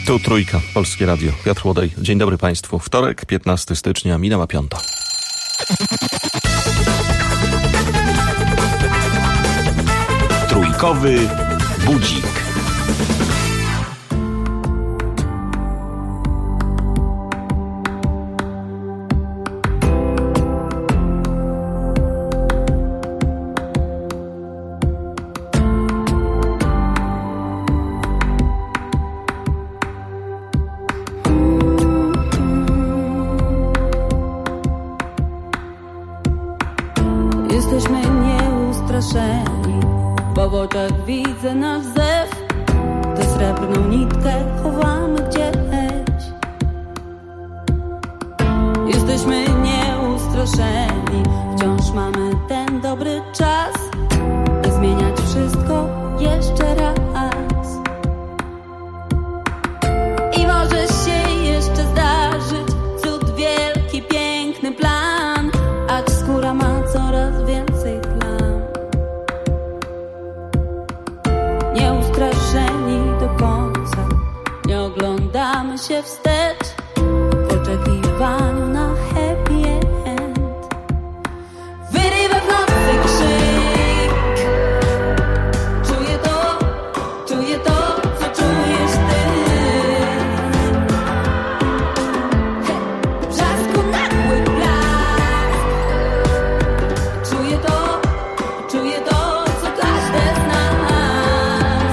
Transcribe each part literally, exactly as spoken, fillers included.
Tu Trójka, Polskie Radio. Piotr Łodej. Dzień dobry Państwu. Wtorek, piętnastego stycznia, minęła piąta. Trójkowy budzik. Jesteśmy nieustraszeni, bo w oczach widzę nasz zew. Tę srebrną nitkę chowamy gdzieś. Jesteśmy nieustraszeni, wciąż mamy ten dobry czas, by zmieniać wszystko jeszcze raz. I może się jeszcze zdarzyć cud wielki, piękny plan, acz skóra ma coraz więcej plam. Nieustraszeni do końca, nie oglądamy się wstecz w oczekiwaniu na happy end. Wyrywa w nocy krzyk, czuję to, czuję to, co czujesz ty. Hej, brzasku nagły blask, czuję to, czuję to, co każdy z nas.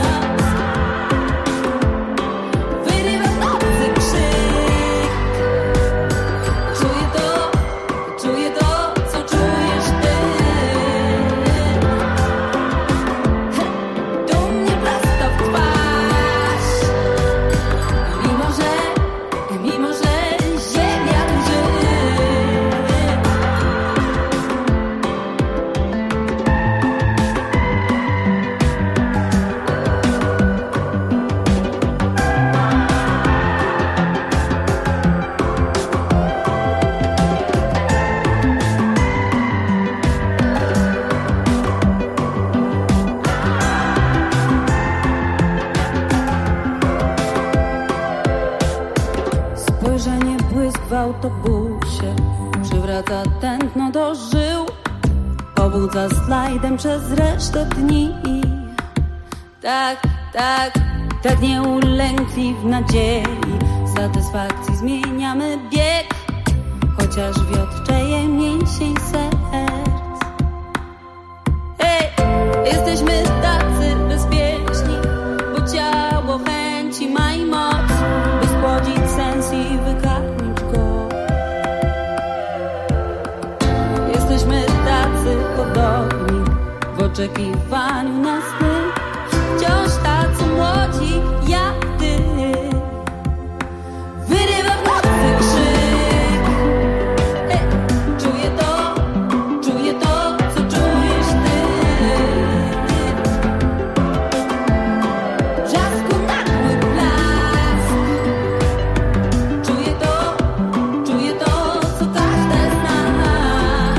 Wyrywa w nocy krzyk, czuję to, czuję to, co czujesz ty. Hej, do mnie prosto w twarz, mimo że, mimo że ziemia drży. Spojrzenie, błysk w autobusie przywraca tętno do żył, pobudza slajdem przez resztę dni. Tak, tak, tak nieulękli w nadziei satysfakcji zmieniamy bieg, chociaż wiotczeje mięsień serc. Hej, jesteśmy tacy bezpieczni, bo ciało chęci ma i moc, by spłodzić sens i wykarmić go. Jesteśmy tacy podobni w oczekiwaniu na sny, wciąż tacy młodzi jak ty. Wyrywa w nocy krzyk, hej, czuję to, czuję to, co czujesz ty. Brzasku nagły blask, czuję to, czuję to, co każdy z nas.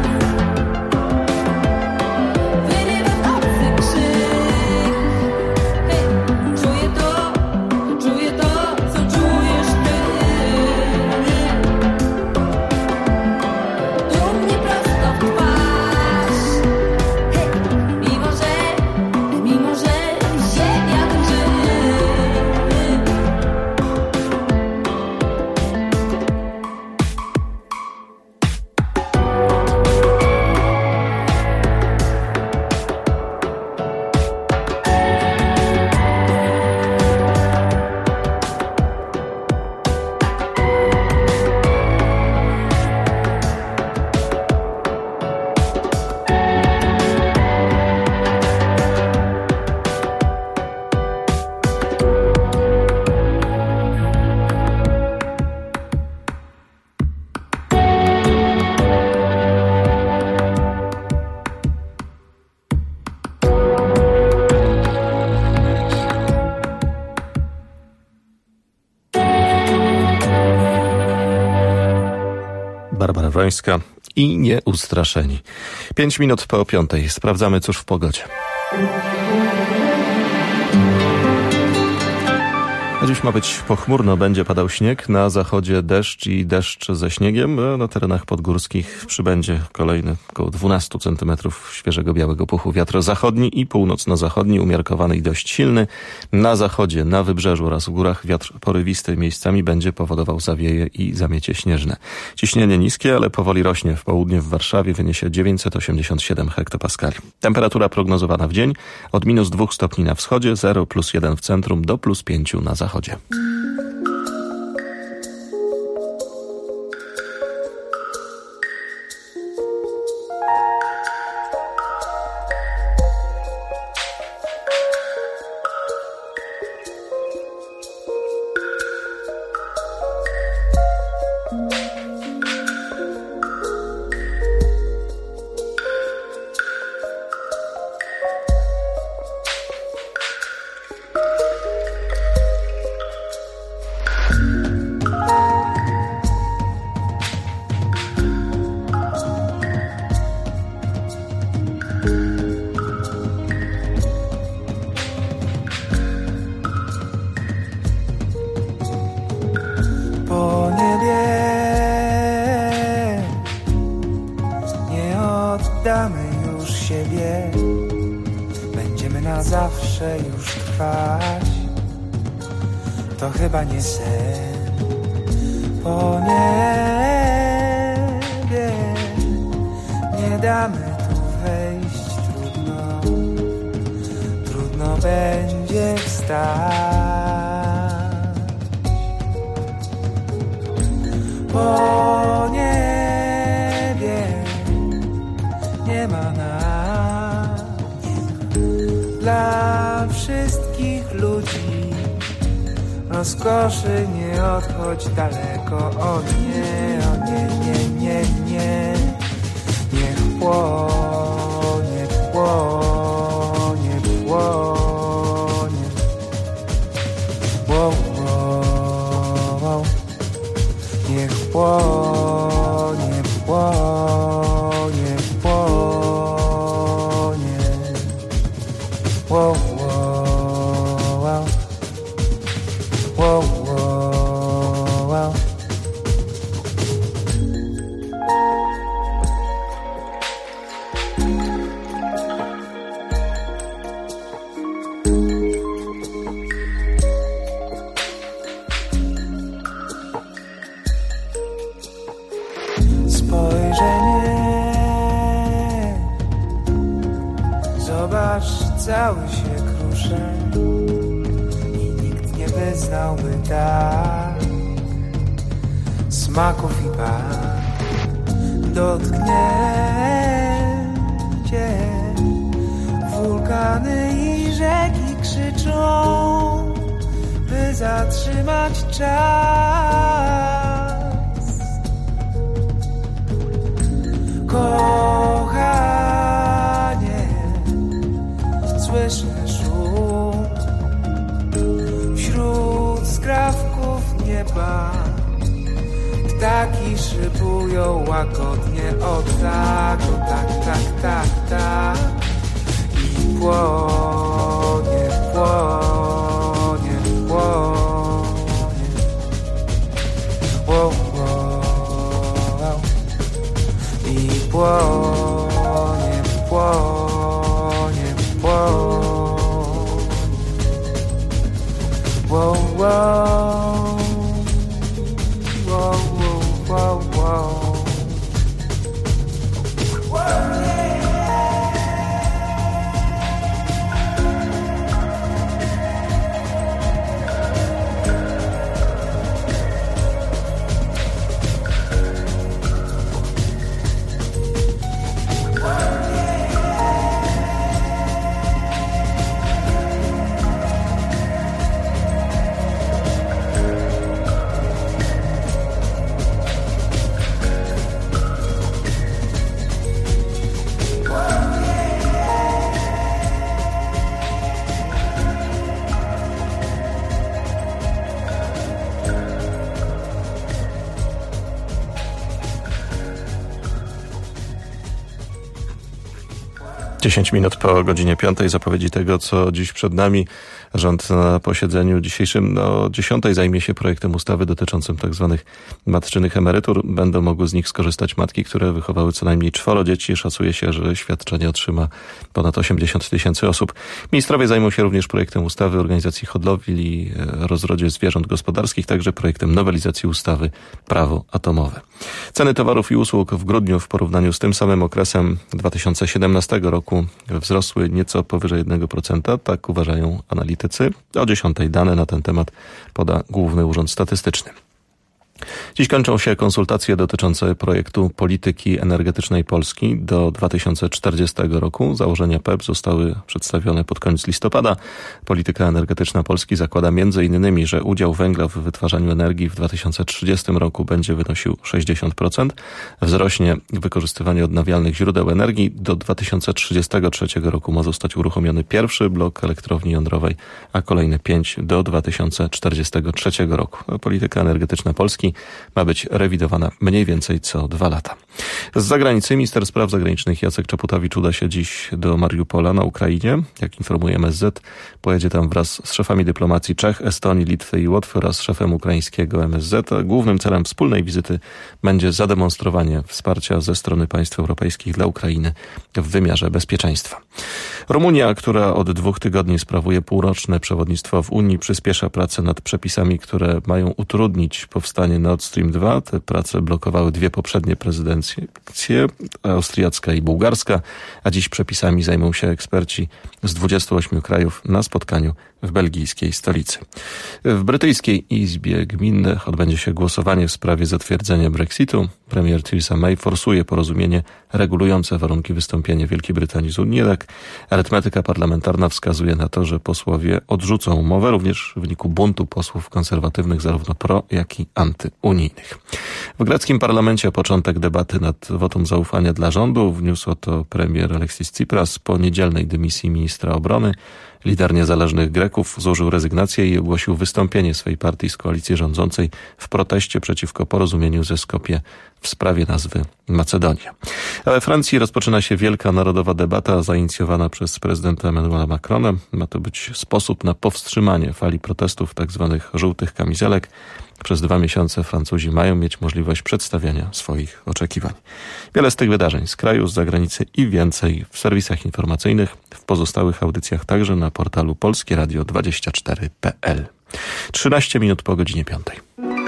Wyrywa w nocy krzyk, hej, czuję to, czuję to, co czujesz ty. Do mnie prosto w twarz, hej, mimo że, mimo że ziemia drży. Barbara Wrońska i Nieustraszeni. Pięć minut po piątej. Sprawdzamy, cóż w pogodzie. Dziś ma być pochmurno, będzie padał śnieg, na zachodzie deszcz i deszcz ze śniegiem, na terenach podgórskich przybędzie kolejny około dwanaście centymetrów świeżego białego puchu. Wiatr zachodni i północno-zachodni, umiarkowany i dość silny. Na zachodzie, na wybrzeżu oraz w górach wiatr porywisty miejscami będzie powodował zawieje i zamiecie śnieżne. Ciśnienie niskie, ale powoli rośnie. W południe w Warszawie wyniesie dziewięćset osiemdziesiąt siedem hektopaskali. Temperatura prognozowana w dzień od minus dwóch stopni na wschodzie, zero plus jeden w centrum do plus pięciu na zachodzie. To chyba nie sen, po niebie nie damy tu wejść, trudno, trudno będzie wstać. Po niebie nie ma nas, dla wszystkich ludzi rozkoszy, nie odchodź daleko, o nie, o nie, nie, nie, nie. Niech płonie, płonie, płonie. Wow, wow, wow. Niech płonie, płonie, płonie. Wow, wow, wow. Wow, wow, wow. Spojrzenie, zobacz, cały się kruszę. Wyznałby tak smaków i barw, dotknięcie. Wulkany i rzeki krzyczą, by zatrzymać czas. Kochanie, słyszę szum wśród skrawków nieba. Ptaki szybują łagodnie, o tak, o tak, tak, tak, tak. I płonie, płonie, płonie. Wow, wow. I płonie, płonie, płonie. Wow, wow, wow, wow, wow. dziesięć minut po godzinie piątej. Zapowiedzi tego, co dziś przed nami. Rząd na posiedzeniu dzisiejszym o dziesiątej zajmie się projektem ustawy dotyczącym tak zwanych matczynych emerytur. Będą mogły z nich skorzystać matki, które wychowały co najmniej czworo dzieci. Szacuje się, że świadczenie otrzyma ponad osiemdziesiąt tysięcy osób. Ministrowie zajmą się również projektem ustawy o organizacji hodowli i rozrodzie zwierząt gospodarskich, także projektem nowelizacji ustawy Prawo atomowe. Ceny towarów i usług w grudniu w porównaniu z tym samym okresem dwa tysiące siedemnastego roku wzrosły nieco powyżej jednego procenta, tak uważają analitycy. O dziesiątej dane na ten temat poda Główny Urząd Statystyczny. Dziś kończą się konsultacje dotyczące projektu polityki energetycznej Polski do dwa tysiące czterdziestego roku. Założenia P E P zostały przedstawione pod koniec listopada. Polityka energetyczna Polski zakłada między innymi, że udział węgla w wytwarzaniu energii w dwa tysiące trzydziestym roku będzie wynosił sześćdziesiąt procent. Wzrośnie wykorzystywanie odnawialnych źródeł energii. Do dwa tysiące trzydziestego trzeciego roku ma zostać uruchomiony pierwszy blok elektrowni jądrowej, a kolejne pięć do dwa tysiące czterdziestego trzeciego roku. Polityka energetyczna Polski ma być rewidowana mniej więcej co dwa lata. Z zagranicy minister spraw zagranicznych Jacek Czaputowicz uda się dziś do Mariupola na Ukrainie. Jak informuje M S Z, pojedzie tam wraz z szefami dyplomacji Czech, Estonii, Litwy i Łotwy oraz szefem ukraińskiego M S Z. A głównym celem wspólnej wizyty będzie zademonstrowanie wsparcia ze strony państw europejskich dla Ukrainy w wymiarze bezpieczeństwa. Rumunia, która od dwóch tygodni sprawuje półroczne przewodnictwo w Unii, przyspiesza pracę nad przepisami, które mają utrudnić powstanie Nord Stream dwa. Te prace blokowały dwie poprzednie prezydencje, austriacka i bułgarska, a dziś przepisami zajmą się eksperci z dwudziestu ośmiu krajów na spotkaniu w belgijskiej stolicy. W brytyjskiej Izbie Gminnych odbędzie się głosowanie w sprawie zatwierdzenia Brexitu. Premier Theresa May forsuje porozumienie regulujące warunki wystąpienia Wielkiej Brytanii z Unii. Jednak arytmetyka parlamentarna wskazuje na to, że posłowie odrzucą umowę, również w wyniku buntu posłów konserwatywnych, zarówno pro, jak i antyunijnych. W greckim parlamencie początek debaty nad wotum zaufania dla rządu. Wniósł to premier Alexis Tsipras po niedzielnej dymisji ministra obrony. Lider niezależnych Greków złożył rezygnację i ogłosił wystąpienie swej partii z koalicji rządzącej w proteście przeciwko porozumieniu ze Skopje w sprawie nazwy Macedonia. A we Francji rozpoczyna się wielka narodowa debata zainicjowana przez prezydenta Emmanuela Macrona. Ma to być sposób na powstrzymanie fali protestów tzw. żółtych kamizelek. Przez dwa miesiące Francuzi mają mieć możliwość przedstawiania swoich oczekiwań. Wiele z tych wydarzeń z kraju, z zagranicy i więcej w serwisach informacyjnych, w pozostałych audycjach także na portalu polskie radio dwadzieścia cztery kropka p l. trzynaście minut po godzinie piątej.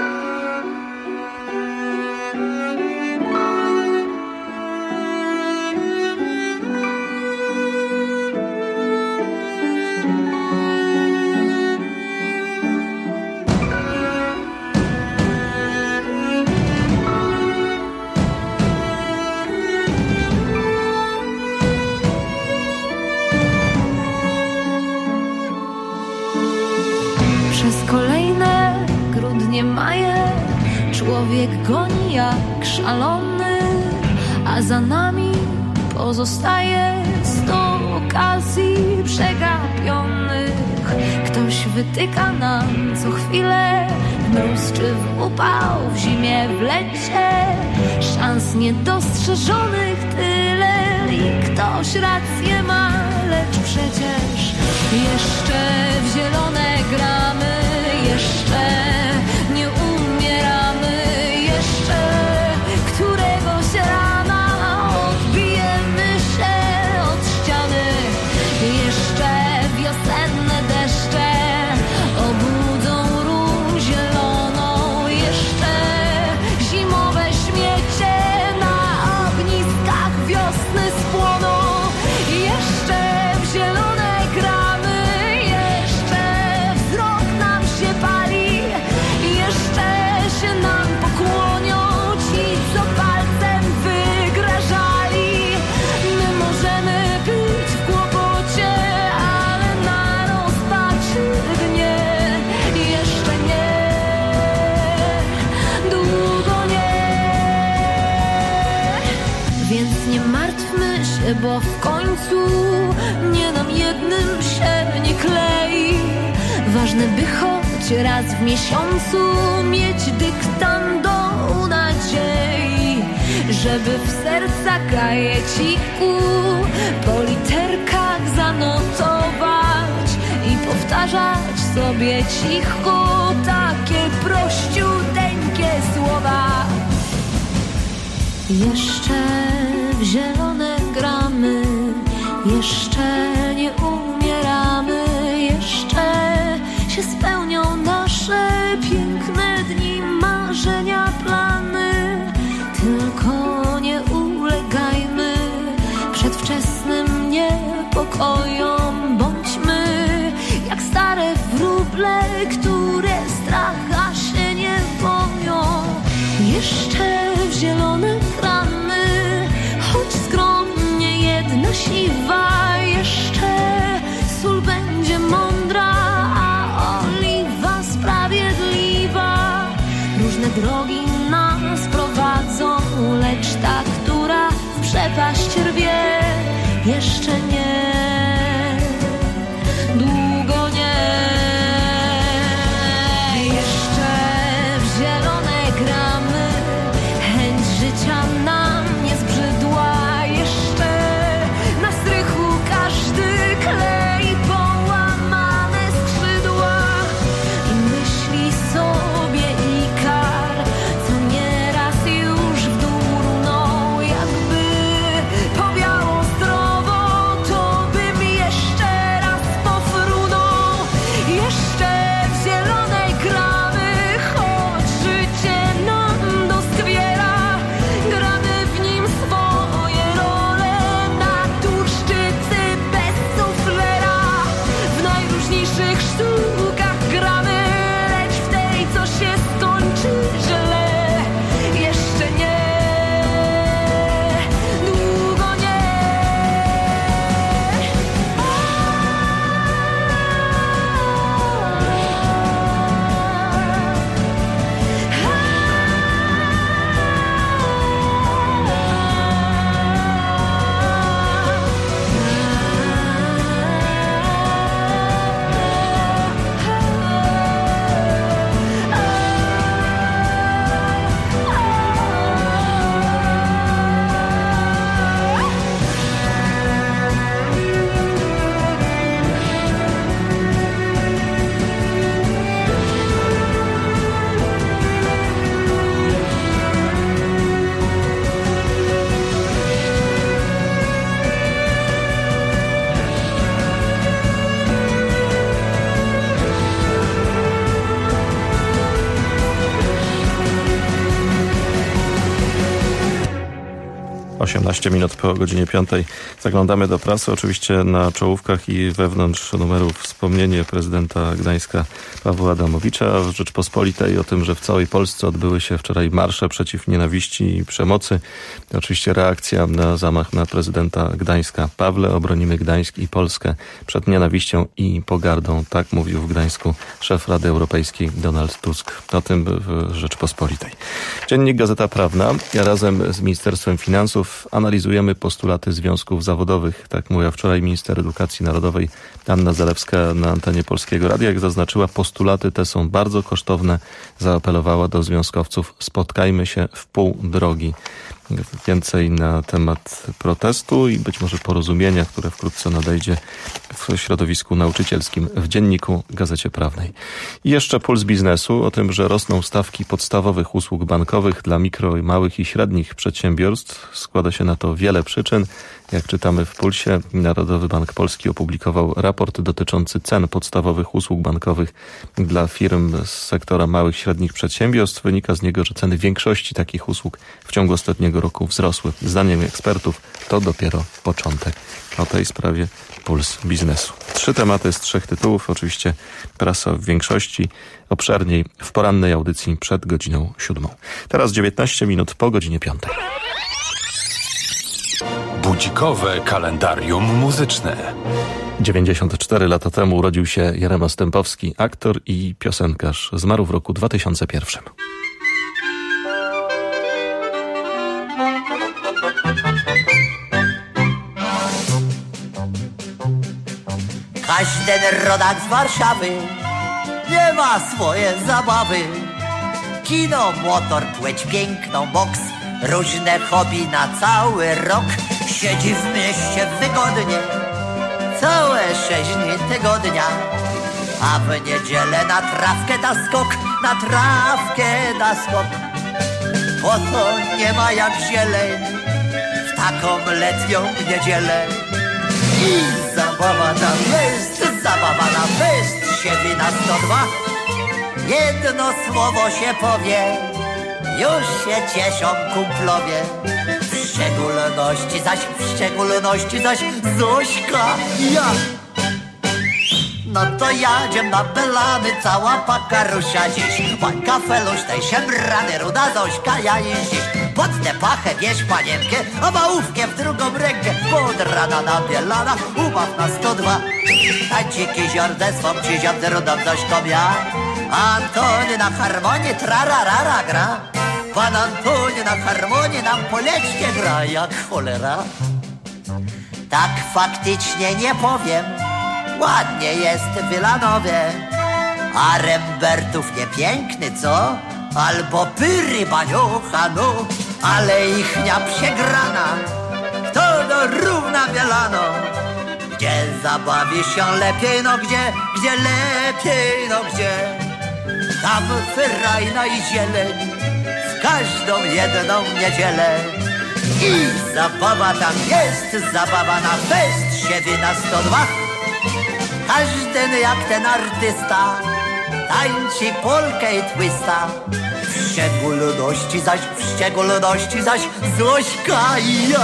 Człowiek goni jak szalony, a za nami pozostaje sto okazji przegapionych. Ktoś wytyka nam co chwilę, w mróz czy w upał, w zimie, w lecie, szans niedostrzeżonych tyle i ktoś rację ma, lecz przecież jeszcze w zielone gramy, jeszcze nie umieramy, jeszcze któregoś rana odbijemy się od ściany, jeszcze wiosenne deszcze obudzą róż zieloną, jeszcze zimowe śmiecie na ogniskach wiosny spłoną, jeszcze w zielone gramy, jeszcze wzrok nam się pali, jeszcze się nam pokłonią ci, co palcem wygrażali. My możemy być w kłopocie, ale na rozpaczy dnie jeszcze nie, długo nie. Więc nie martwmy się, bo w końcu nie nam jednym się nie klei. Ważne, by choć raz w miesiącu mieć dyktando nadziei, żeby w serca kajeciku po literkach zanotować i powtarzać sobie cicho takie prościuteńkie słowa. Jeszcze w zielone gramy, jeszcze nie umieramy, jeszcze się spełnią nasze piękne dni, marzenia, plany. Tylko nie ulegajmy przedwczesnym niepokojom, bądźmy jak stare wróble, które stracha się nie boją. Jeszcze w zielone gramy, choć skromnie jedna siwa, jeszcze sól będzie mądra, a oliwa sprawiedliwa. Różne drogi nas prowadzą, lecz ta, która w przepaść rwie, jeszcze nie, długo nie. Jeszcze w zielone gramy, chęć życia nam nie zbrzydła, jeszcze na strychu każdy klei połamane skrzydła i myśli sobie Ikar, co nieraz już w dół runął, jakby powiało zdrowo, to bym jeszcze raz pofrunął. Jeszcze w zielonej gramy, choć życie nam doskwiera, gramy w nim swoje role na turszczycy bez suflera. W najróżniejszych sztukach gramy, lecz w tej, co się skończy źle, jeszcze nie, długo nie. osiemnaście minut po godzinie piątej. Zaglądamy do prasy. Oczywiście na czołówkach i wewnątrz numerów wspomnienie prezydenta Gdańska Pawła Adamowicza w Rzeczpospolitej o tym, że w całej Polsce odbyły się wczoraj marsze przeciw nienawiści i przemocy. Oczywiście reakcja na zamach na prezydenta Gdańska. Pawle, obronimy Gdańsk i Polskę przed nienawiścią i pogardą. Tak mówił w Gdańsku szef Rady Europejskiej Donald Tusk. O tym w Rzeczpospolitej. Dziennik Gazeta Prawna. Ja razem z Ministerstwem Finansów analizujemy postulaty związków zawodowych. Tak mówiła wczoraj minister edukacji narodowej Anna Zalewska na antenie Polskiego Radia. Jak zaznaczyła, postulaty te są bardzo kosztowne. Zaapelowała do związkowców: spotkajmy się w pół drogi. Więcej na temat protestu i być może porozumienia, które wkrótce nadejdzie w środowisku nauczycielskim w Dzienniku Gazecie Prawnej. I jeszcze puls biznesu o tym, że rosną stawki podstawowych usług bankowych dla mikro, małych i średnich przedsiębiorstw. Składa się na to wiele przyczyn. Jak czytamy w Pulsie, Narodowy Bank Polski opublikował raport dotyczący cen podstawowych usług bankowych dla firm z sektora małych i średnich przedsiębiorstw. Wynika z niego, że ceny większości takich usług w ciągu ostatniego roku wzrosły. Zdaniem ekspertów to dopiero początek. O tej sprawie Puls Biznesu. Trzy tematy z trzech tytułów. Oczywiście prasa w większości, obszerniej w porannej audycji przed godziną siódmą. Teraz dziewiętnaście minut po godzinie piątej. Budzikowe kalendarium muzyczne. dziewięćdziesiąt cztery lata temu urodził się Jarema Stępowski, aktor i piosenkarz. Zmarł w roku dwa tysiące pierwszym. Każdy rodak z Warszawy nie ma swoje zabawy. Kino, motor, płeć piękną, boks, różne hobby na cały rok. Siedzi w mieście wygodnie całe sześć dni tygodnia, a w niedzielę na trawkę da skok, na trawkę da skok. Bo to nie ma jak zieleń w taką letnią niedzielę. I zabawa tam jest, zabawa na fest, siedzi na sto dwa. Jedno słowo się powie, już się cieszą kumplowie. W szczególności zaś, w szczególności zaś Zośka i ja. No to jadziem na belany, cała pakarusia dziś. Pan kafelusz, tej szemrany, ruda Zośka, ja i dziś. Pod tę pachę bierz panienkę, a małówkę w drugą rękę. Pod rana na bielana, ubaw na sto dwa. Tańciki ziordę swą ci ziom, rudą Zośką ja. Antoni na harmonii trararara gra. Pan Antoni na harmonii nam poleczkę gra jak cholera. Tak faktycznie nie powiem, ładnie jest w Wilanowie. A Rembertów nie piękny, co? Albo pyry baniucha, no. Ale ichnia przegrana, kto do równa Wielano. Gdzie zabawi się lepiej, no gdzie, gdzie lepiej, no gdzie. Tam fyrajna i zieleń w każdą jedną niedzielę. I zabawa tam jest, zabawa na fest, siedzi na sto dwa. Każdy jak ten artysta tańczy polkę i twista. W szczególności zaś, w szczególności zaś Zośka i ja.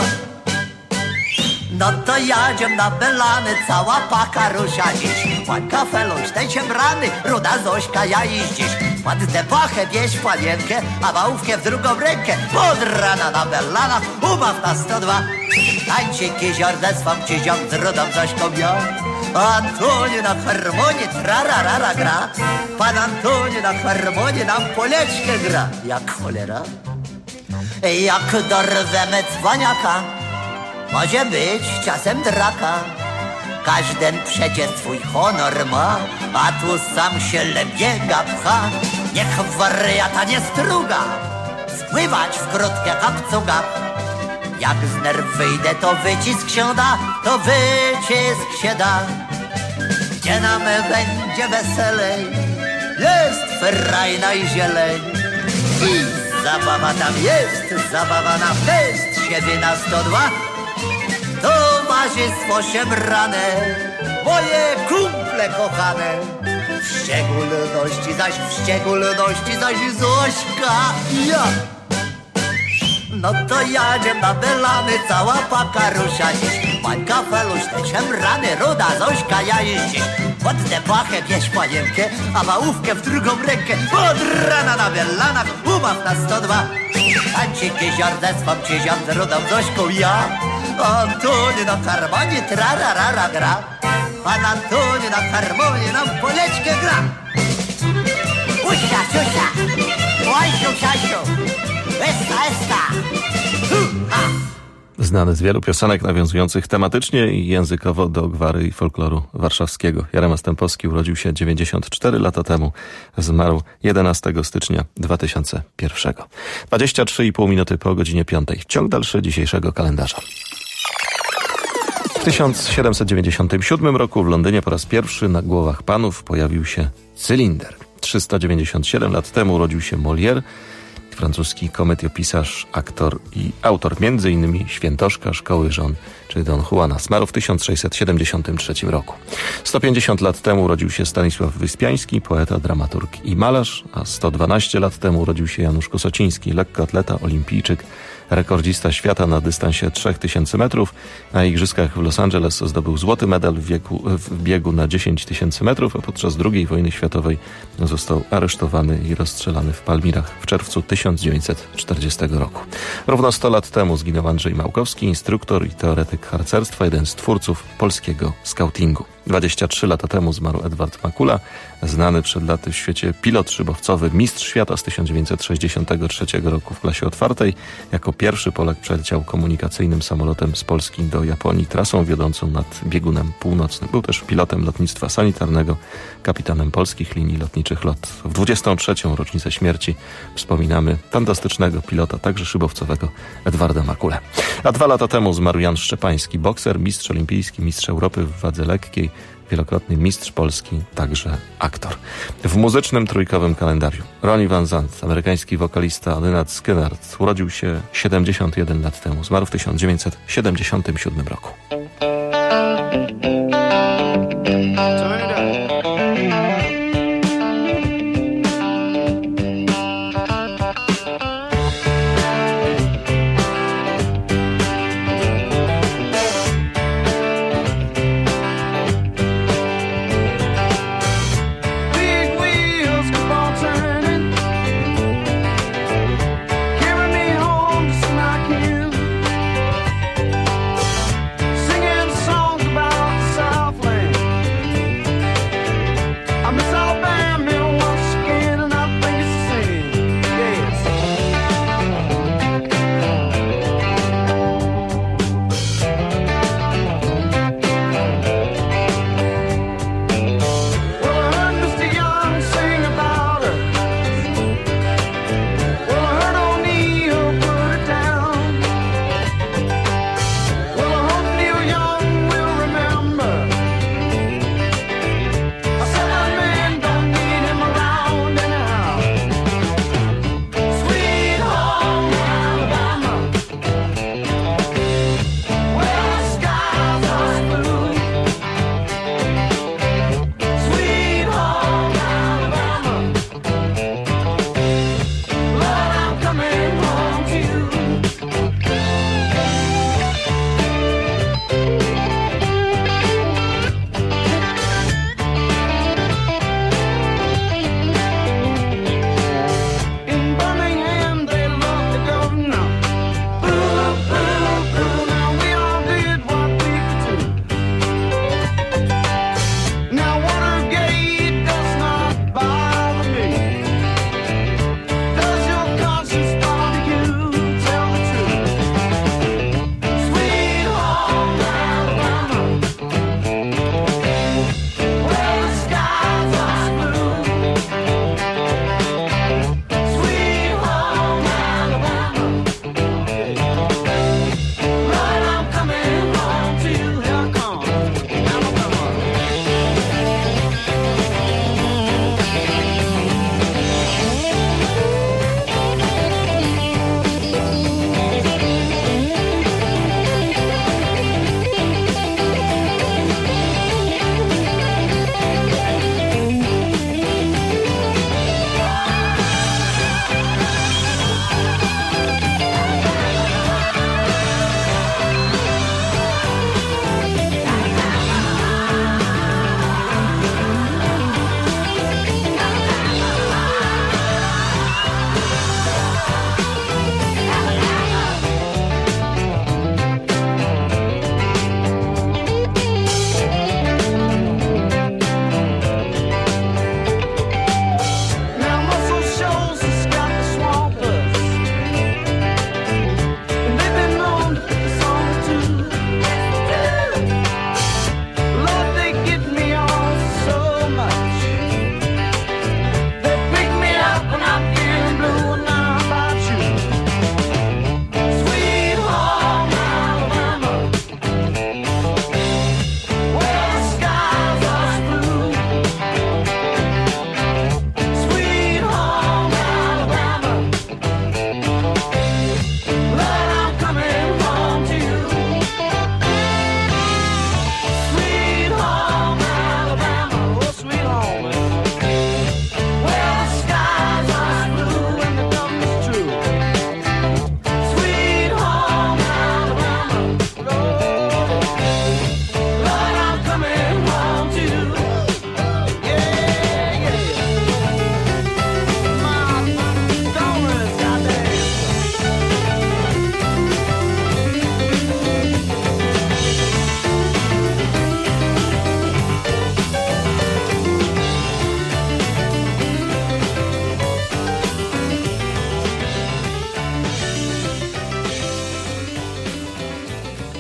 No to jadziem na belany, cała pakarusia dziś. Pan kafelusz, ten ciemrany, ruda Zośka, ja i dziś. Pod tę pachę bierz panienkę, a małówkę w drugą rękę. Pod rana na belanach, ubaw na sto dwa. Tańczyki ziordectwą ci ziom, z rudą Zośką ja. Antoni na harmonii trararara gra. Pan Antoni na harmonii nam poleczkę gra jak cholera. Jak dorwemy cwaniaka, może być czasem draka. Każdy przecież swój honor ma, a tu sam się lebiega pcha. Niech wariata nie struga, spływać w krótkie kapcugach. Jak z nerw wyjdę, to wycisk się da, to wycisk się da. Gdzie nam będzie weselej, jest frajna i zieleń. I zabawa tam jest, zabawa na fest, siedzi na sto dwa. Towarzystwo szemrane, moje kumple kochane. W szczególności zaś, w szczególności zaś Zośka i ja. No to jadziem na belany, cała pakarusia dziś. Pan kafelusz, ten szemrany, ruda Zośka, ja i dziś. Pod tę pachę bierz panienkę, a małówkę w drugą rękę. Pod rana na belanach, ubaw na sto dwa. Tańczyki ziordectwą ci ziom, z rudą Zośką ja. Antoni na harmonii trararara gra. Pan Antoni na harmonii nam poleczkę gra. Usia, siusia, oj, siusia, siu. Esta, esta. Znany z wielu piosenek nawiązujących tematycznie i językowo do gwary i folkloru warszawskiego. Jarema Stępowski urodził się dziewięćdziesiąt cztery lata temu. Zmarł jedenastego stycznia dwa tysiące pierwszego. dwadzieścia trzy i pół minuty po godzinie piątej. Ciąg dalszy dzisiejszego kalendarza. W tysiąc siedemset dziewięćdziesiątym siódmym roku w Londynie po raz pierwszy na głowach panów pojawił się cylinder. trzysta dziewięćdziesiąt siedem lat temu urodził się Molière, francuski komediopisarz, aktor i autor między innymi Świętoszka, Szkoły żon czy Don Juana. Zmarł w tysiąc sześćset siedemdziesiątym trzecim roku. sto pięćdziesiąt lat temu urodził się Stanisław Wyspiański, poeta, dramaturg i malarz, a sto dwanaście lat temu urodził się Janusz Kosociński, lekkoatleta, olimpijczyk, rekordzista świata na dystansie trzy tysiące metrów. Na igrzyskach w Los Angeles zdobył złoty medal w, wieku, w biegu na dziesięć tysięcy metrów, a podczas drugiej wojny światowej został aresztowany i rozstrzelany w Palmirach w czerwcu tysiąc dziewięćset czterdziestego roku. Równo sto lat temu zginął Andrzej Małkowski, instruktor i teoretyk harcerstwa, jeden z twórców polskiego skautingu. dwadzieścia trzy lata temu zmarł Edward Makula, znany przed laty w świecie pilot szybowcowy, mistrz świata z tysiąc dziewięćset sześćdziesiątego trzeciego roku w klasie otwartej. Jako pierwszy Polak przeleciał komunikacyjnym samolotem z Polski do Japonii trasą wiodącą nad biegunem północnym. Był też pilotem lotnictwa sanitarnego, kapitanem polskich linii lotniczych LOT. W dwudziestą trzecią rocznicę śmierci wspominamy fantastycznego pilota, także szybowcowego, Edwarda Makulę. A dwa lata temu zmarł Jan Szczepański, bokser, mistrz olimpijski, mistrz Europy w wadze lekkiej, wielokrotny mistrz Polski, także aktor. W muzycznym trójkowym kalendarium Ronnie Van Zant, amerykański wokalista Lynyrd Skynyrd, urodził się siedemdziesiąt jeden lat temu. Zmarł w tysiąc dziewięćset siedemdziesiątym siódmym roku.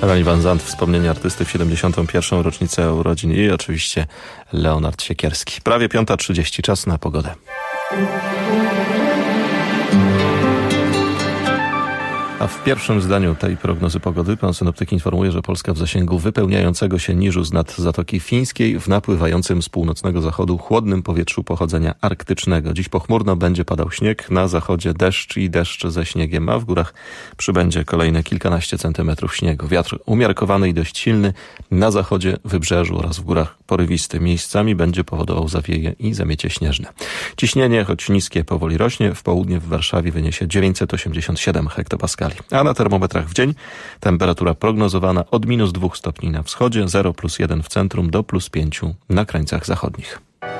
Melanie Van Zandt, wspomnienie artysty w siedemdziesiątą pierwszą rocznicę urodzin i oczywiście Leonard Siekierski. Prawie piąta trzydzieści, czas na pogodę. A w pierwszym zdaniu tej prognozy pogody pan synoptyk informuje, że Polska w zasięgu wypełniającego się niżu z nad Zatoki Fińskiej w napływającym z północnego zachodu chłodnym powietrzu pochodzenia arktycznego. Dziś pochmurno, będzie padał śnieg, na zachodzie deszcz i deszcz ze śniegiem, a w górach przybędzie kolejne kilkanaście centymetrów śniegu. Wiatr umiarkowany i dość silny, na zachodzie, wybrzeżu oraz w górach porywisty. Miejscami będzie powodował zawieje i zamiecie śnieżne. Ciśnienie, choć niskie, powoli rośnie. W południe w Warszawie wyniesie dziewięćset osiemdziesiąt siedem hektopaskali. A na termometrach w dzień temperatura prognozowana od minus dwóch stopni na wschodzie, zero plus jeden w centrum do plus pięciu na krańcach zachodnich.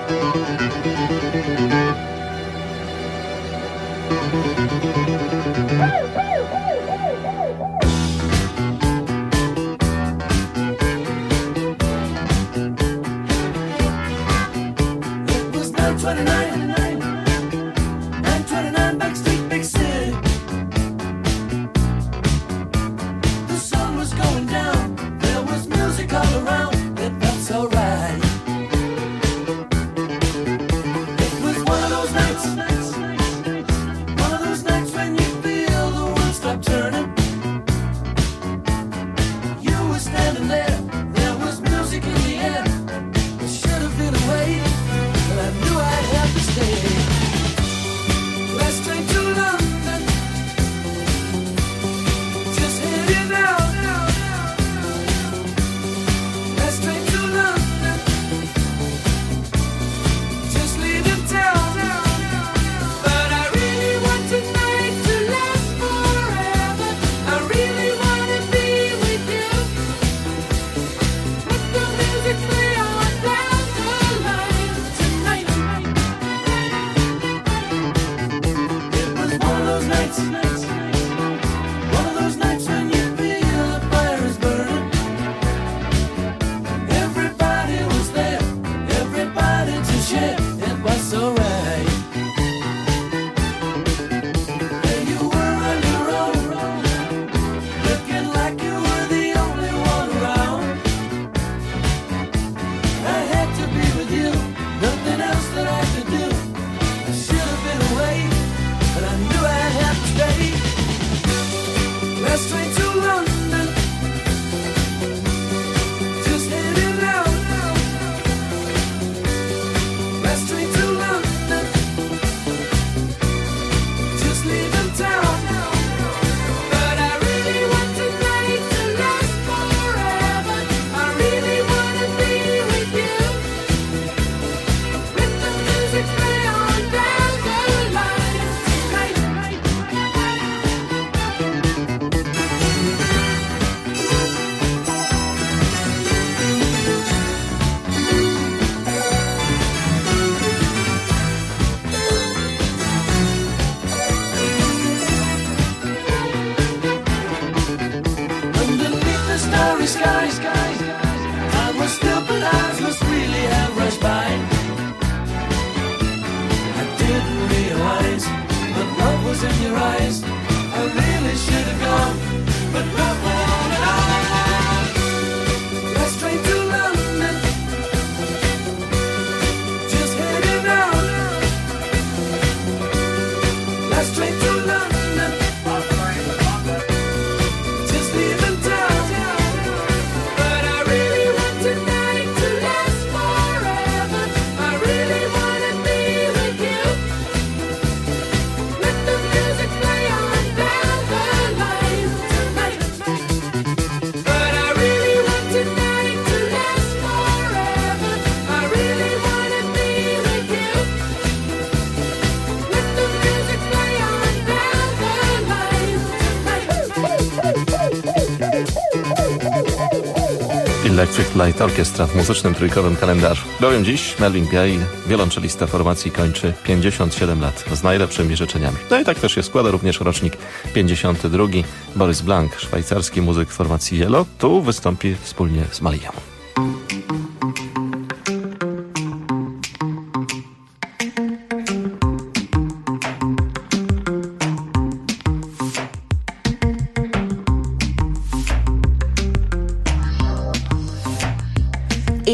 Electric Light Orchestra w muzycznym trójkowym kalendarzu. Bowiem dziś Melvin Gale, wiolonczelista formacji, kończy pięćdziesiąt siedem lat z najlepszymi życzeniami. No i tak też się składa również rocznik pięćdziesiąty drugi. Boris Blanc, szwajcarski muzyk formacji Yellow, tu wystąpi wspólnie z Malią.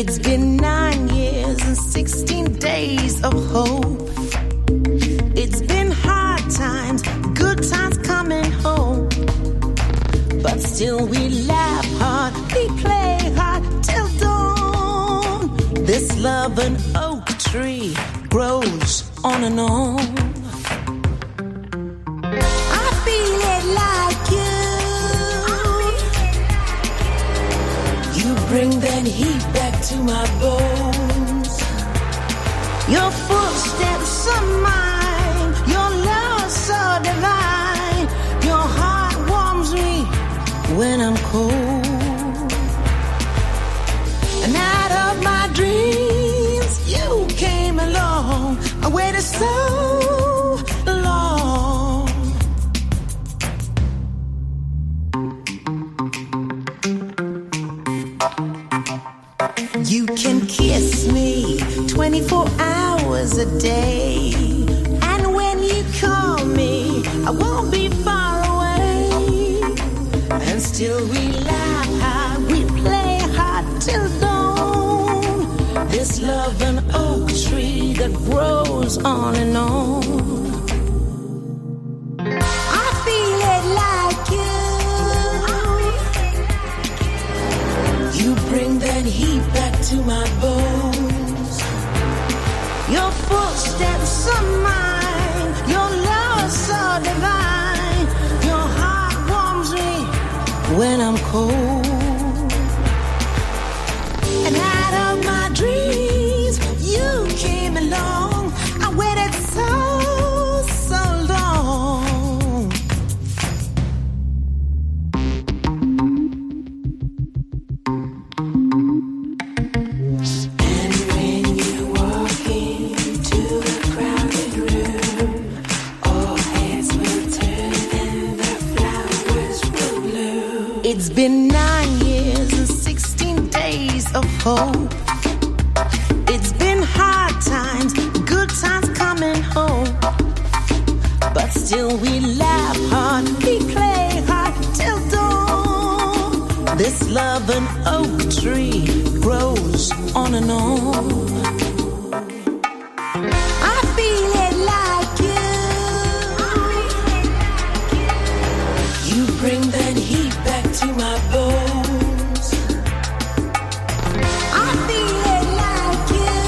It's been nine years and sixteen days of hope. It's been hard times, good times coming home. But still we laugh hard, we play hard till dawn. This love an oak tree grows on and on. I feel it like you. You bring that heat back to my bones. Your footsteps are mine. Your love so divine. Your heart warms me when I'm cold. And out of my dreams you came along. I waited so long. You can kiss me twenty-four hours a day. And when you call me, I won't be far away. And still we laugh hard, we play hard till dawn. This love an oak tree that grows on and on. I feel it like you. You bring that heat back to my bones. Your footsteps are mine. Your love so divine. Your heart warms me when I'm cold. And out of my dreams you came along. I waited so, so long. And when you walk into a crowded room, all heads will turn and the flowers will bloom. It's been nine years and sixteen days of hope. It's been hard times, good times coming home. But still we laugh hard, we play hard till dawn. This love an oak tree grows on and on. I feel it like you. You bring that heat back to my bones. I feel it like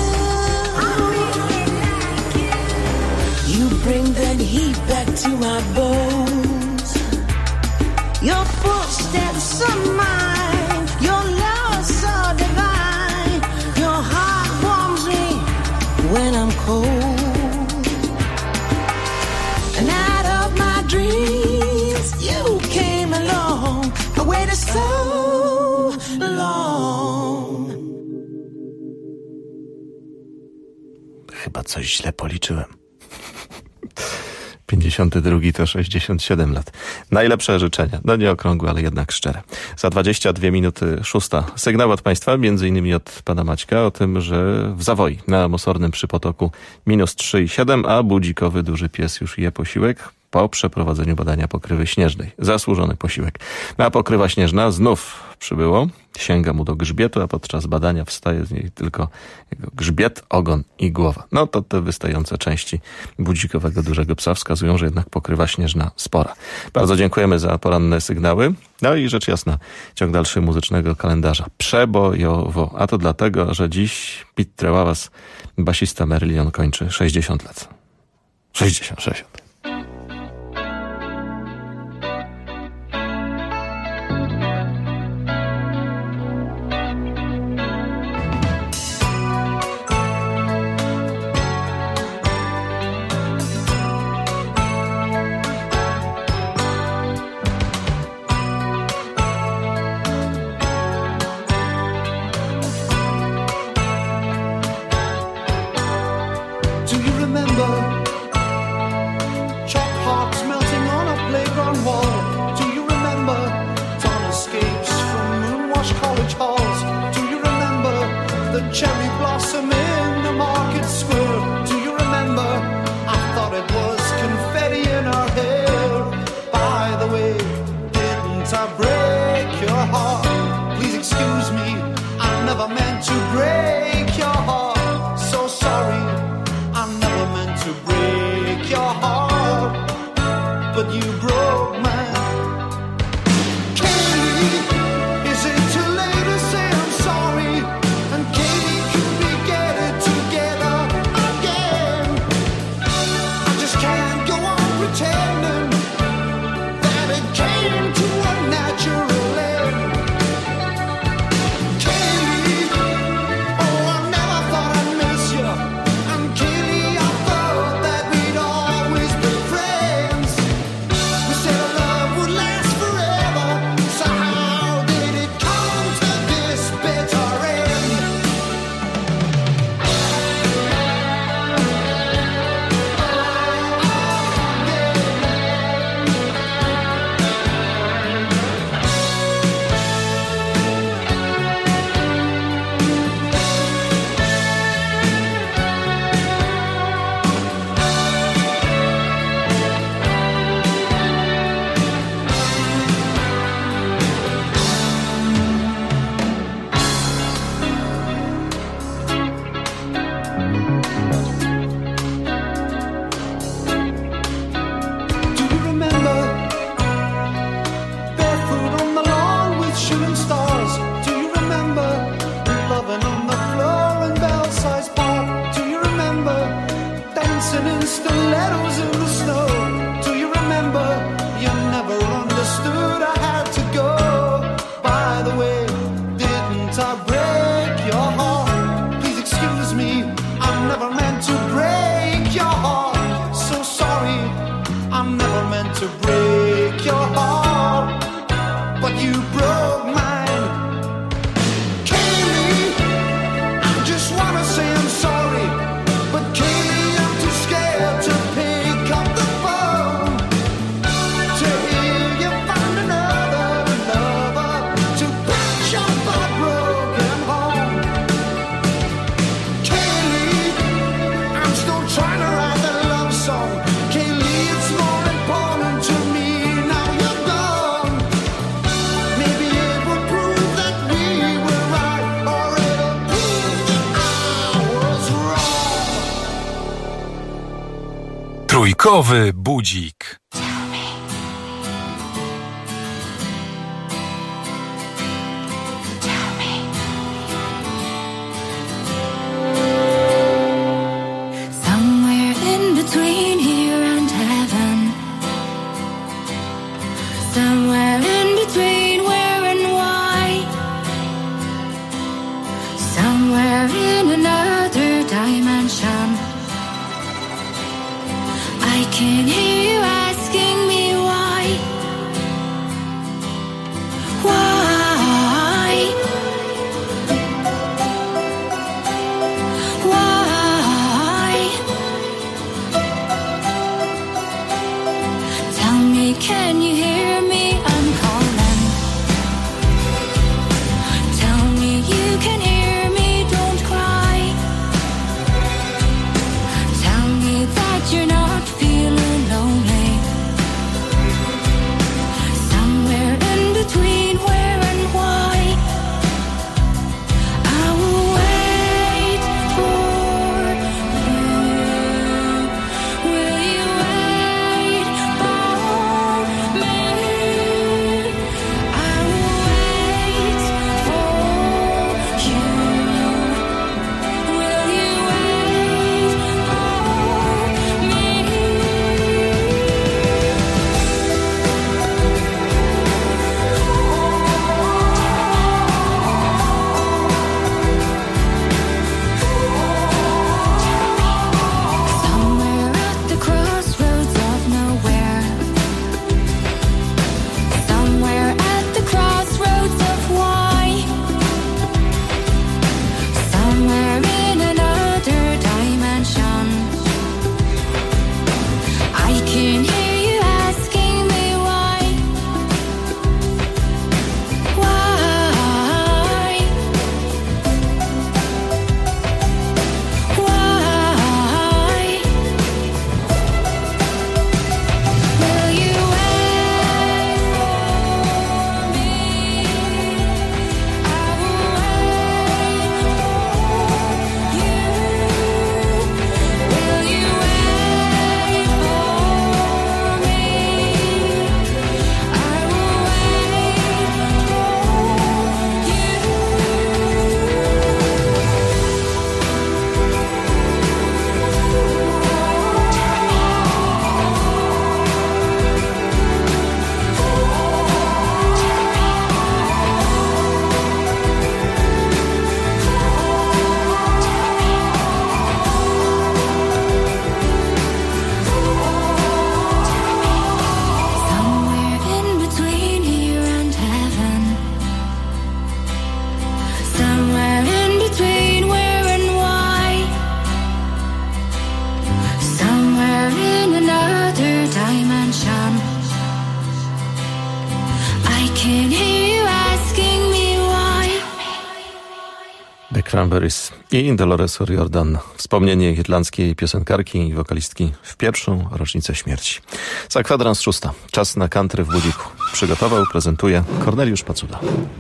you. You bring that heat back to my bones. Your footsteps are mine. Your love so divine. Your heart warms me when I'm cold. And out of my dreams you came along. I waited so long. Chyba coś źle policzyłem. pięćdziesiąty drugi to sześćdziesiąt siedem lat. Najlepsze życzenia. No nie okrągłe, ale jednak szczere. Za dwadzieścia dwie minuty szósta. Sygnał od Państwa, między innymi od pana Maćka, o tym, że w Zawoi na Mosornym przy Potoku minus trzy i siedem, a budzikowy duży pies już je posiłek po przeprowadzeniu badania pokrywy śnieżnej. Zasłużony posiłek. A pokrywa śnieżna znów przybyło. Sięga mu do grzbietu, a podczas badania wstaje z niej tylko jego grzbiet, ogon i głowa. No to te wystające części budzikowego dużego psa wskazują, że jednak pokrywa śnieżna spora. Bardzo dziękujemy za poranne sygnały. No i rzecz jasna, ciąg dalszy muzycznego kalendarza. Przebojowo. A to dlatego, że dziś Pete Trewavas, basista Marillion, kończy sześćdziesiąt lat. sześćdziesiąt, sześćdziesiąt. Cherry blossom in the market square. Do you remember? I thought it was confetti in our hair. By the way, didn't I break your heart? Please excuse me, I never meant to break your heart. So sorry, I never meant to break your heart, but you broke mine. Katie, is it too late to say I'm sorry? And Katie, could we get it together again? I just can't go on pretending that it came to a natural end. Katie, oh, I never thought I'd miss you. And Katie, I thought that we'd always be friends. We said our love would last forever, so how did it come to this bitter end? Do you remember barefoot on the lawn with shooting stars? Do you remember loving on the floor in Belsize Park? Do you remember dancing in stilettos in the snow? Do you remember you never understood I had to go? By the way, didn't I break your heart? Please excuse me, I never meant to break your heart. So sorry, I never meant to break your heart, but you broke mine. Kaylee, I just wanna say I'm sorry, but Kaylee, I'm too scared to pick up the phone to hear you found another lover to patch up our broken home. Kaylee, I'm still trying to write that love song. Kaylee, it's more important to me now you're gone. Maybe it will prove that we were right, or it'll prove that I was wrong. Trójkowy budzik. Somewhere in between here and heaven, somewhere in between where and why, somewhere in another dimension, I can hear you ask Cranberries i Dolores O'Riordan. Wspomnienie irlandzkiej piosenkarki i wokalistki w pierwszą rocznicę śmierci. Za kwadrans szósta. Czas na country w budziku. Przygotował, prezentuje Korneliusz Pacuda.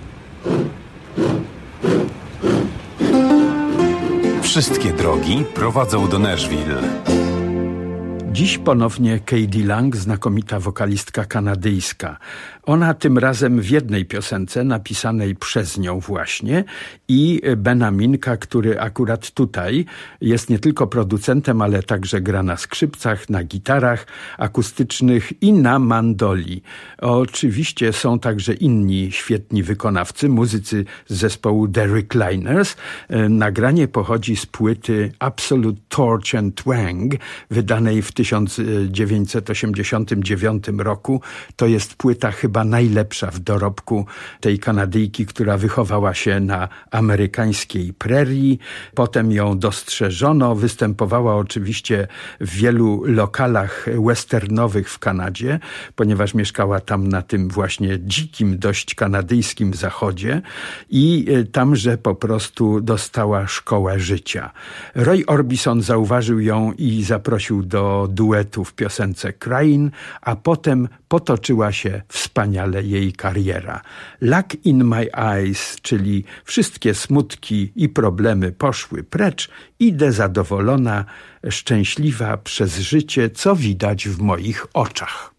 Wszystkie drogi prowadzą do Nashville. Dziś ponownie K.D. Lang, znakomita wokalistka kanadyjska. Ona tym razem w jednej piosence napisanej przez nią właśnie i Bena Minka, który akurat tutaj jest nie tylko producentem, ale także gra na skrzypcach, na gitarach akustycznych i na mandoli. Oczywiście są także inni świetni wykonawcy, muzycy z zespołu The Recliners. Nagranie pochodzi z płyty Absolute Torch and Twang, wydanej w tysiąc dziewięćset osiemdziesiątym dziewiątym roku. To jest płyta chyba najlepsza w dorobku tej Kanadyjki, która wychowała się na amerykańskiej prerii. Potem ją dostrzeżono. Występowała oczywiście w wielu lokalach westernowych w Kanadzie, ponieważ mieszkała tam na tym właśnie dzikim, dość kanadyjskim zachodzie i tamże po prostu dostała szkołę życia. Roy Orbison zauważył ją i zaprosił do duetu w piosence Crying, a potem potoczyła się wspaniale jej kariera. Luck in my eyes, czyli wszystkie smutki i problemy poszły precz, idę zadowolona, szczęśliwa przez życie, co widać w moich oczach.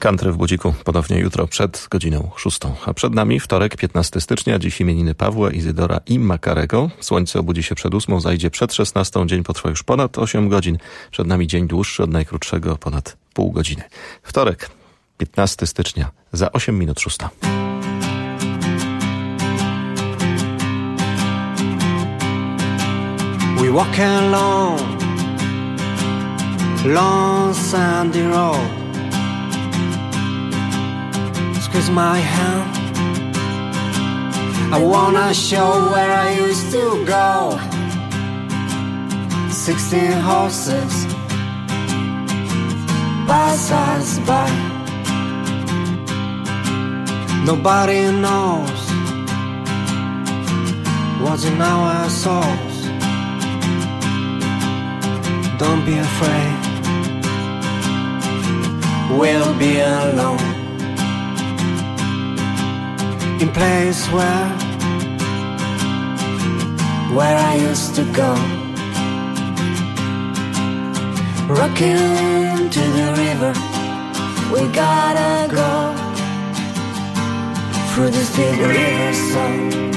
Country w Budziku ponownie jutro przed godziną szóstą. A przed nami wtorek, piętnastego stycznia, dziś imieniny Pawła, Izydora i Makarego. Słońce obudzi się przed ósmą, zajdzie przed szesnastą. Dzień potrwa już ponad osiem godzin. Przed nami dzień dłuższy od najkrótszego, ponad pół godziny. Wtorek, piętnastego stycznia, za osiem minut szósta. We walk along long sandy road. Squeeze my hand. I wanna show where I used to go. Sixteen horses pass us by. Nobody knows what's in our souls. Don't be afraid, we'll be alone. In place where, where I used to go. Rocking to the river, we gotta go. Through this big river song.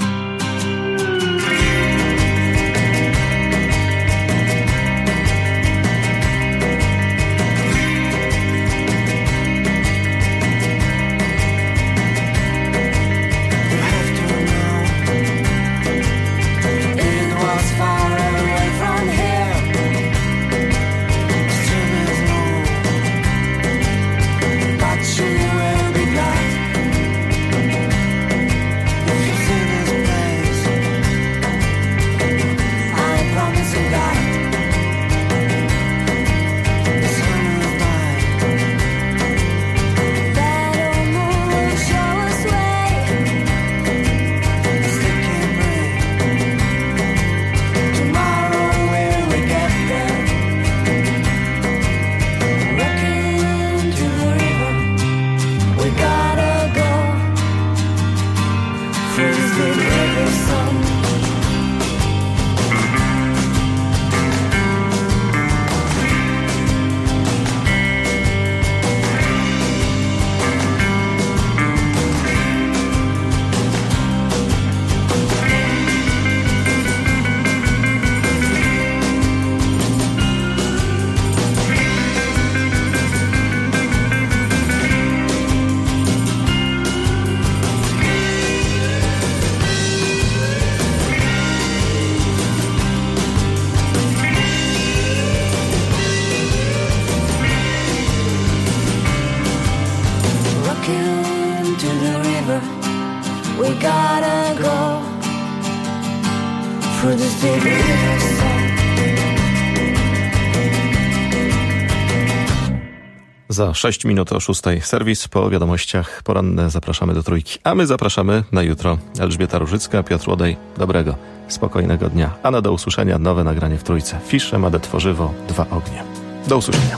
Za sześć minut o szóstej serwis, po wiadomościach poranne zapraszamy do Trójki. A my zapraszamy na jutro. Elżbieta Różycka, Piotr Łodej. Dobrego, spokojnego dnia. A na do usłyszenia nowe nagranie w Trójce. Fisze, Made Tworzywo, Dwa Ognie. Do usłyszenia.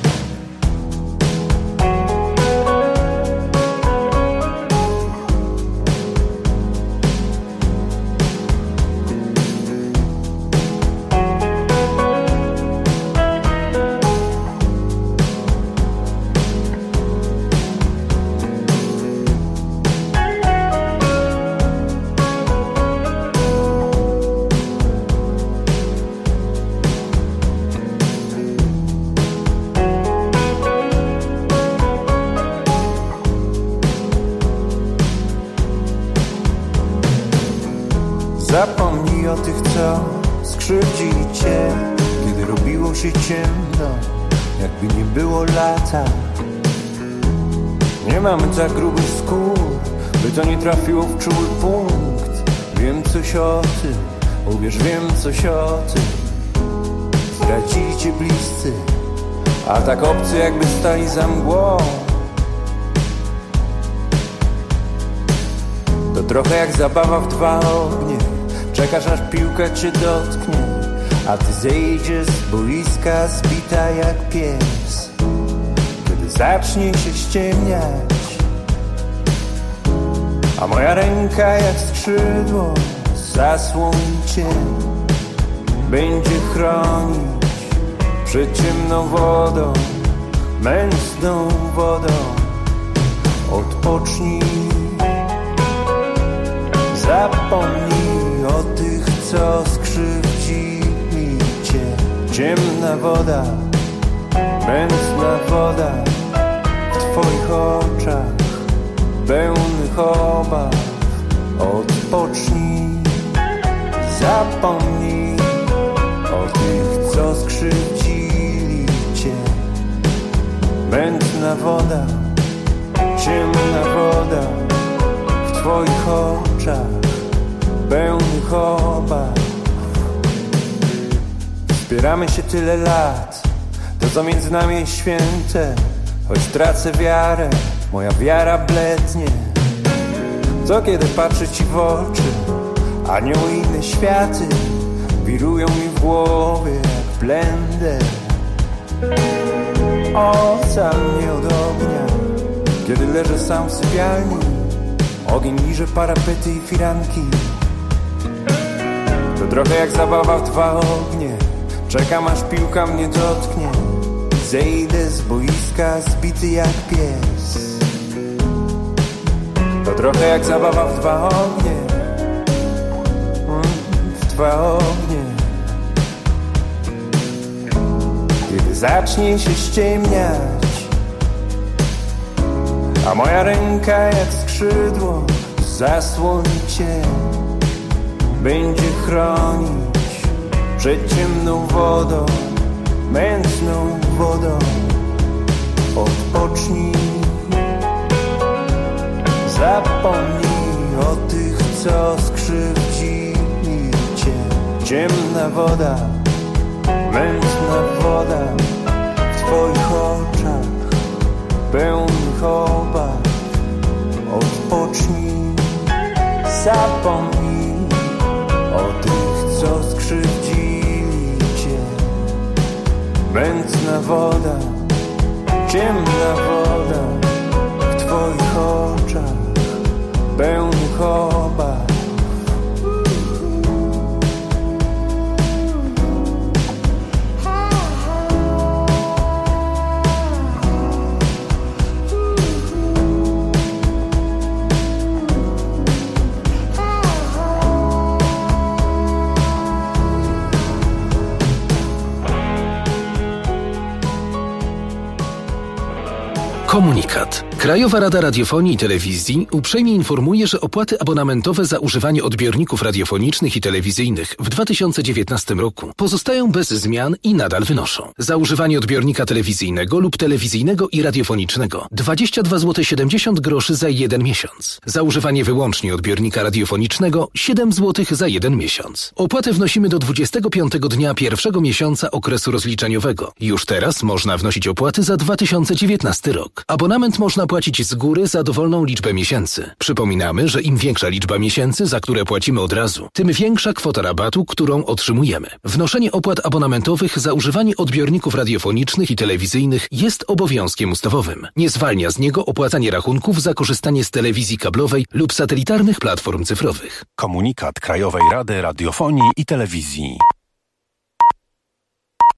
Zapomnij o tych, co skrzywdzili cię, kiedy robiło się ciemno, jakby nie było lata. Nie mamy tak grubych skór, by to nie trafiło w czuły punkt. Wiem coś o tym, uwierz, wiem coś o tym. Zdradzili cię bliscy, a tak obcy, jakby stali za mgłą. To trochę jak zabawa w dwa ognie. Czekasz, aż piłka cię dotknie, a ty zejdziesz z boiska zbita jak pies. Kiedy zacznie się ściemniać, a moja ręka jak skrzydło zasłoni cię, będzie chronić przed ciemną wodą, mętną wodą. odpocznij. Zapomnij o tych, co skrzywdzili cię. Ciemna woda, mętna woda w twoich oczach, pełnych obaw. Odpocznij, zapomnij o tych, co skrzywdzili cię. Mętna woda, ciemna woda w twoich oczach, pełnych obaw. Wspieramy się tyle lat, to co między nami jest święte. Choć tracę wiarę, moja wiara blednie. Co kiedy patrzę ci w oczy, anioły i inne światy wirują mi w głowie jak blender. Ocal mnie od ognia, kiedy leżę sam w sypialni. Ogień liże parapety i firanki. To trochę jak zabawa w dwa ognie. Czekam aż piłka mnie dotknie. Zejdę z boiska zbity jak pies. To trochę jak zabawa w dwa ognie. W dwa ognie. Kiedy zacznie się ściemniać, a moja ręka jak skrzydło zasłoni cię, będzie chronić przed ciemną wodą, mętną wodą. Odpocznij, zapomnij o tych, co skrzywdzili cię. Ciemna woda, mętna woda w twoich oczach, pełnych obaw. Odpocznij, zapomnij o tych, co skrzywdzili cię. Mętna woda, ciemna woda w twoich oczach, pełnych obaw. Komunikat. Krajowa Rada Radiofonii i Telewizji uprzejmie informuje, że opłaty abonamentowe za używanie odbiorników radiofonicznych i telewizyjnych w dwa tysiące dziewiętnastym roku pozostają bez zmian i nadal wynoszą: za używanie odbiornika telewizyjnego lub telewizyjnego i radiofonicznego dwadzieścia dwa złote siedemdziesiąt groszy za jeden miesiąc. Za używanie wyłącznie odbiornika radiofonicznego siedem złotych za jeden miesiąc. Opłatę wnosimy do dwudziestego piątego dnia pierwszego miesiąca okresu rozliczeniowego. Już teraz można wnosić opłaty za dwa tysiące dziewiętnasty rok. Abonament można płacić z góry za dowolną liczbę miesięcy. Przypominamy, że im większa liczba miesięcy, za które płacimy od razu, tym większa kwota rabatu, którą otrzymujemy. Wnoszenie opłat abonamentowych za używanie odbiorników radiofonicznych i telewizyjnych jest obowiązkiem ustawowym. Nie zwalnia z niego opłacanie rachunków za korzystanie z telewizji kablowej lub satelitarnych platform cyfrowych. Komunikat Krajowej Rady Radiofonii i Telewizji.